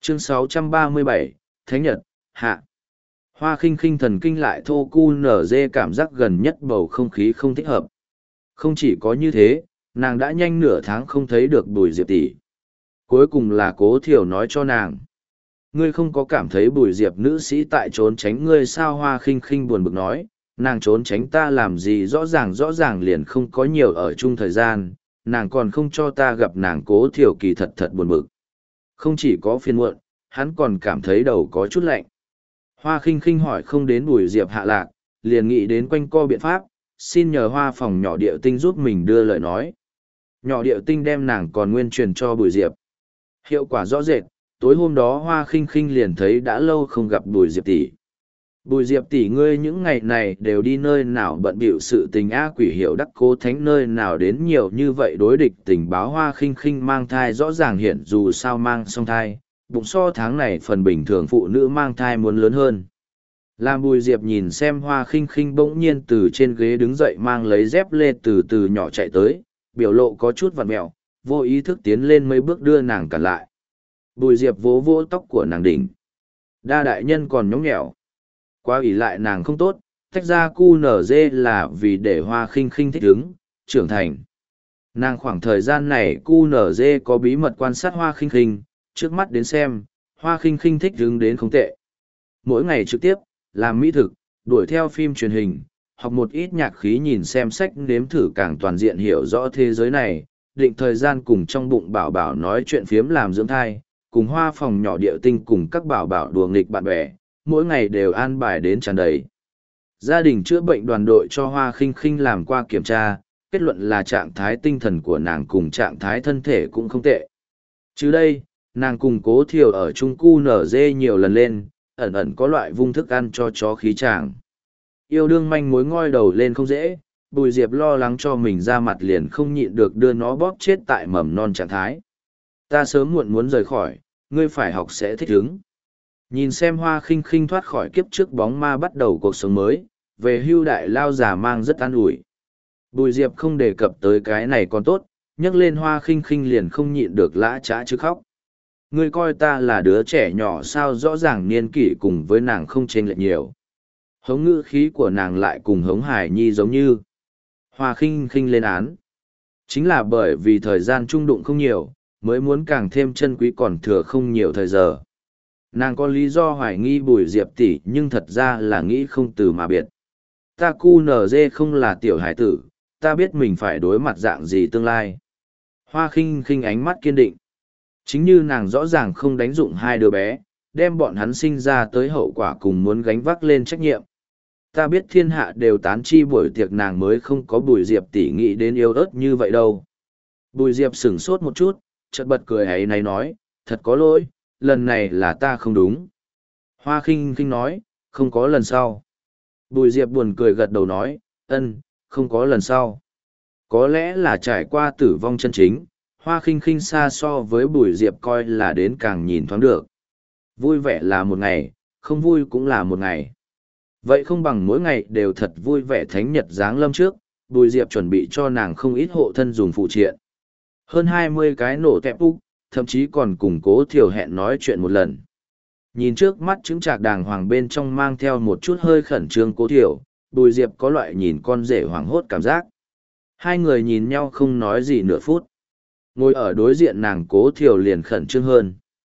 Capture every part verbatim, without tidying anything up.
Chương sáu trăm ba mươi bảy, Thánh Nhật, Hạ. Hoa khinh khinh thần kinh lại thô cu nở dê cảm giác gần nhất bầu không khí không thích hợp. Không chỉ có như thế, nàng đã nhanh nửa tháng không thấy được Bùi Diệp tỷ. Cuối cùng là Cố Thiểu nói cho nàng. Ngươi không có cảm thấy Bùi Diệp nữ sĩ tại trốn tránh ngươi sao? Hoa khinh khinh buồn bực nói, nàng trốn tránh ta làm gì? Rõ ràng rõ ràng liền không có nhiều ở chung thời gian, nàng còn không cho ta gặp nàng. Cố Thiểu kỳ thật thật buồn bực. Không chỉ có phiền muộn, hắn còn cảm thấy đầu có chút lạnh. Hoa khinh khinh hỏi không đến Bùi Diệp hạ lạc, liền nghĩ đến quanh co biện pháp, xin nhờ Hoa phòng nhỏ điệu tinh giúp mình đưa lời nói. Nhỏ điệu tinh đem nàng còn nguyên truyền cho Bùi Diệp. Hiệu quả rõ rệt, tối hôm đó Hoa khinh khinh liền thấy đã lâu không gặp Bùi Diệp tỷ. Bùi Diệp tỷ, ngươi những ngày này đều đi nơi nào bận bịu sự tình a? Quỷ hiệu đắc Cố Thánh nơi nào đến nhiều như vậy đối địch tình báo? Hoa khinh khinh mang thai rõ ràng hiện dù sao mang song thai, bụng so tháng này phần bình thường phụ nữ mang thai muốn lớn hơn. Làm Bùi Diệp nhìn xem Hoa khinh khinh bỗng nhiên từ trên ghế đứng dậy mang lấy dép lê từ từ nhỏ chạy tới, biểu lộ có chút vặn mẹo, vô ý thức tiến lên mấy bước đưa nàng cản lại. Bùi Diệp vỗ vỗ tóc của nàng đỉnh. Đa đại nhân còn nhõng nhẽo. Quá ủy lại nàng không tốt, tách ra cu nở dê là vì để Hoa khinh khinh thích ứng, trưởng thành. Nàng khoảng thời gian này cu nở dê có bí mật quan sát Hoa khinh khinh, trước mắt đến xem, Hoa khinh khinh thích ứng đến không tệ. Mỗi ngày trực tiếp, làm mỹ thực, đuổi theo phim truyền hình, học một ít nhạc khí, nhìn xem sách nếm thử càng toàn diện hiểu rõ thế giới này, định thời gian cùng trong bụng bảo bảo nói chuyện phiếm làm dưỡng thai, cùng Hoa phòng nhỏ điệu tinh cùng các bảo bảo đùa nghịch bạn bè, mỗi ngày đều an bài đến tràn đầy. Gia đình chữa bệnh đoàn đội cho Hoa khinh khinh làm qua kiểm tra, kết luận là trạng thái tinh thần của nàng cùng trạng thái thân thể cũng không tệ. Chứ đây, nàng cùng Cố Thiều ở chung cu nở dê nhiều lần lên, ẩn ẩn có loại vung thức ăn cho chó khí chàng. Yêu đương manh mối ngoi đầu lên không dễ, Bùi Diệp lo lắng cho mình ra mặt liền không nhịn được đưa nó bóp chết tại mầm non trạng thái. Ta sớm muộn muốn rời khỏi, ngươi phải học sẽ thích ứng. Nhìn xem Hoa khinh khinh thoát khỏi kiếp trước bóng ma bắt đầu cuộc sống mới, về hưu đại lao già mang rất an ủi. Bùi Diệp không đề cập tới cái này còn tốt, nhắc lên Hoa khinh khinh liền không nhịn được lã trá chứ khóc. Ngươi coi ta là đứa trẻ nhỏ sao? Rõ ràng niên kỷ cùng với nàng không chênh lệch nhiều. Hống ngữ khí của nàng lại cùng hống Hải Nhi giống như. Hoa khinh khinh lên án. Chính là bởi vì thời gian trung đụng không nhiều, mới muốn càng thêm chân quý còn thừa không nhiều thời giờ. Nàng có lý do hoài nghi Bùi Diệp tỷ, nhưng thật ra là nghĩ không từ mà biệt. Ta cu nở dê không là tiểu hải tử, ta biết mình phải đối mặt dạng gì tương lai. Hoa khinh khinh ánh mắt kiên định. Chính như nàng rõ ràng không đánh dụng hai đứa bé, đem bọn hắn sinh ra tới hậu quả cùng muốn gánh vác lên trách nhiệm. Ta biết thiên hạ đều tán chi buổi tiệc nàng mới không có Bùi Diệp tỷ nghĩ đến yêu ớt như vậy đâu. Bùi Diệp sửng sốt một chút, chợt bật cười ấy này nói, thật có lỗi, lần này là ta không đúng. Hoa khinh khinh nói, không có lần sau. Bùi Diệp buồn cười gật đầu nói, ân, không có lần sau. Có lẽ là trải qua tử vong chân chính, Hoa khinh khinh xa so với Bùi Diệp coi là đến càng nhìn thoáng được. Vui vẻ là một ngày, không vui cũng là một ngày. Vậy không bằng mỗi ngày đều thật vui vẻ. Thánh nhật giáng lâm trước, Bùi Diệp chuẩn bị cho nàng không ít hộ thân dùng phụ triện. Hơn hai mươi cái nổ tẹp úc, thậm chí còn cùng Cố Thiều hẹn nói chuyện một lần. Nhìn trước mắt chứng trạc đàng hoàng bên trong mang theo một chút hơi khẩn trương Cố Thiều, Bùi Diệp có loại nhìn con rể hoảng hốt cảm giác. Hai người nhìn nhau không nói gì nửa phút. Ngồi ở đối diện nàng Cố Thiều liền khẩn trương hơn.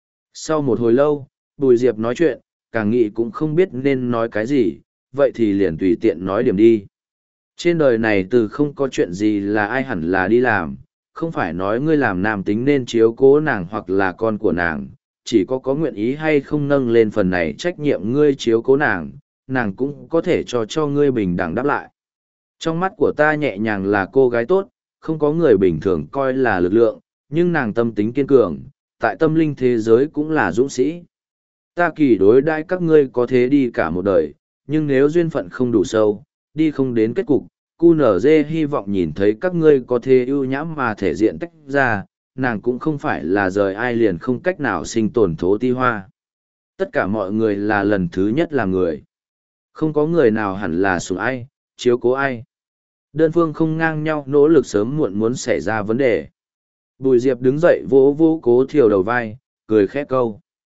Sau một hồi lâu, Bùi Diệp nói chuyện, càng nghĩ cũng không biết nên nói cái gì, vậy thì liền tùy tiện nói điểm đi. Trên đời này từ không có chuyện gì là ai hẳn là đi làm, không phải nói ngươi làm nam tính nên chiếu cố nàng hoặc là con của nàng, chỉ có có nguyện ý hay không nâng lên phần này trách nhiệm ngươi chiếu cố nàng, nàng cũng có thể cho cho ngươi bình đẳng đáp lại. Trong mắt của ta nhẹ nhàng là cô gái tốt, không có người bình thường coi là lực lượng, nhưng nàng tâm tính kiên cường, tại tâm linh thế giới cũng là dũng sĩ. Ta kỳ đối đãi các ngươi có thế đi cả một đời, nhưng nếu duyên phận không đủ sâu, đi không đến kết cục, cu nở dê hy vọng nhìn thấy các ngươi có thế ưu nhãm mà thể diện tách ra, nàng cũng không phải là rời ai liền không cách nào sinh tồn thố ti hoa. Tất cả mọi người là lần thứ nhất làm người. Không có người nào hẳn là sủng ai, chiếu cố ai. Đơn phương không ngang nhau nỗ lực sớm muộn muốn xảy ra vấn đề. Bùi Diệp đứng dậy vỗ vỗ Cố Thiều đầu vai, cười khẽ câu.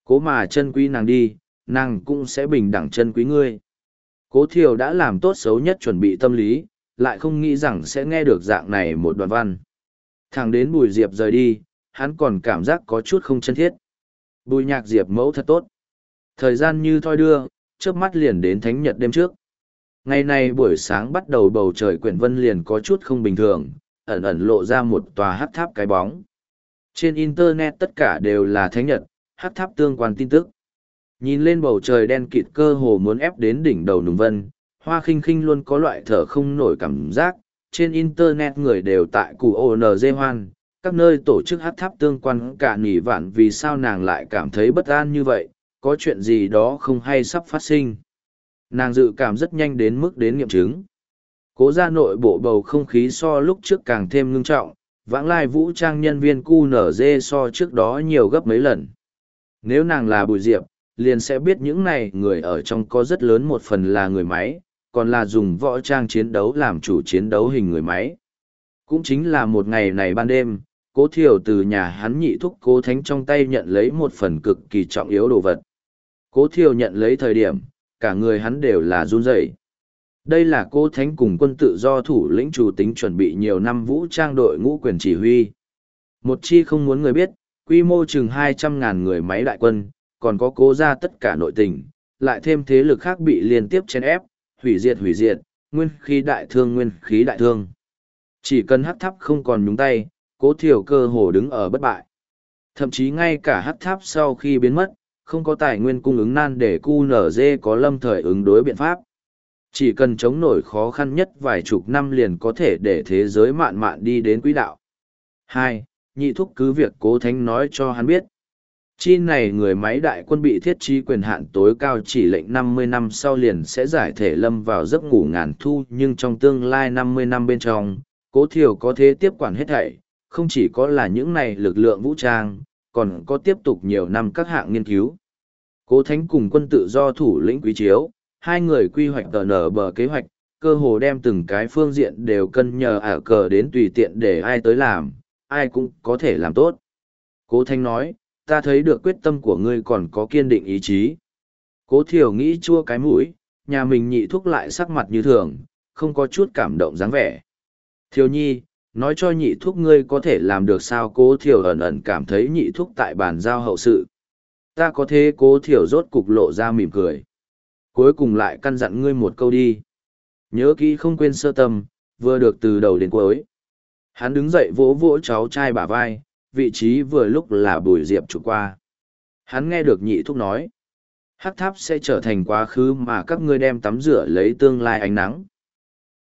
Cố mà chân quý nàng đi, nàng cũng sẽ bình đẳng chân quý ngươi. Cố Thiều đã làm tốt xấu nhất chuẩn bị tâm lý, lại không nghĩ rằng sẽ nghe được dạng này một đoạn văn. Thẳng đến Bùi Diệp rời đi, hắn còn cảm giác có chút không chân thiết. Bùi Nhạc Diệp mẫu thật tốt. Thời gian như thoi đưa, trước mắt liền đến thánh nhật đêm trước. Ngày này buổi sáng bắt đầu bầu trời quyển vân liền có chút không bình thường, ẩn ẩn lộ ra một tòa hắc tháp cái bóng. Trên Internet tất cả đều là thánh nhật, hắc tháp tương quan tin tức. Nhìn lên bầu trời đen kịt cơ hồ muốn ép đến đỉnh đầu nùng vân, Hoa Khinh Khinh luôn có loại thở không nổi cảm giác. Trên Internet người đều tại củ ô en giê hoan, các nơi tổ chức hắc tháp tương quan cả nỉ vạn vì sao nàng lại cảm thấy bất an như vậy, có chuyện gì đó không hay sắp phát sinh. Nàng dự cảm rất nhanh đến mức đến nghiệm chứng. Cố ra nội bộ bầu không khí so lúc trước càng thêm ngưng trọng, vãng lai vũ trang nhân viên cu nở dê so trước đó nhiều gấp mấy lần. Nếu nàng là Bùi Diệp, liền sẽ biết những này người ở trong có rất lớn một phần là người máy, còn là dùng võ trang chiến đấu làm chủ chiến đấu hình người máy. Cũng chính là một ngày này ban đêm, Cố Thiều từ nhà hắn nhị thúc Cố Thánh trong tay nhận lấy một phần cực kỳ trọng yếu đồ vật. Cố Thiều nhận lấy thời điểm, cả người hắn đều là run rẩy. Đây là Cố Thánh cùng quân tự do thủ lĩnh chủ tính chuẩn bị nhiều năm vũ trang đội ngũ quyền chỉ huy. Một chi không muốn người biết, quy mô chừng hai trăm ngàn người máy đại quân, còn có Cố ra tất cả nội tình, lại thêm thế lực khác bị liên tiếp chèn ép, hủy diệt hủy diệt, nguyên khí đại thương nguyên khí đại thương. Chỉ cần hắc tháp không còn nhúng tay, Cố Thiều cơ hồ đứng ở bất bại. Thậm chí ngay cả hắc tháp sau khi biến mất, không có tài nguyên cung ứng nan để cu nở dê có lâm thời ứng đối biện pháp. Chỉ cần chống nổi khó khăn nhất vài chục năm liền có thể để thế giới mạn mạn đi đến quỹ đạo. Hai, nhị thúc cứ việc Cố Thánh nói cho hắn biết. Chi này người máy đại quân bị thiết trí quyền hạn tối cao chỉ lệnh năm mươi năm sau liền sẽ giải thể lâm vào giấc ngủ ngàn thu, nhưng trong tương lai năm mươi năm bên trong, Cố Thiều có thế tiếp quản hết thảy, không chỉ có là những này lực lượng vũ trang, còn có tiếp tục nhiều năm các hạng nghiên cứu. Cố Thánh cùng quân tự do thủ lĩnh Quý Chiếu, hai người quy hoạch tờ nở bờ kế hoạch, cơ hồ đem từng cái phương diện đều cân nhờ ả cờ đến tùy tiện để ai tới làm, ai cũng có thể làm tốt. Cố Thánh nói, ta thấy được quyết tâm của ngươi còn có kiên định ý chí. Cố Thiều nghĩ chua cái mũi, nhà mình nhị thúc lại sắc mặt như thường, không có chút cảm động dáng vẻ. Thiều nhi, nói cho nhị thúc ngươi có thể làm được sao? Cố Thiều ẩn ẩn cảm thấy nhị thúc tại bàn giao hậu sự. Ta có thế? Cố Thiều rốt cục lộ ra mỉm cười. Cuối cùng lại căn dặn ngươi một câu đi. Nhớ kỹ không quên sơ tâm, vừa được từ đầu đến cuối. Hắn đứng dậy vỗ vỗ cháu trai bả vai, vị trí vừa lúc là Bùi Diệp chủ qua. Hắn nghe được nhị thúc nói. Hắc tháp sẽ trở thành quá khứ mà các ngươi đem tắm rửa lấy tương lai ánh nắng.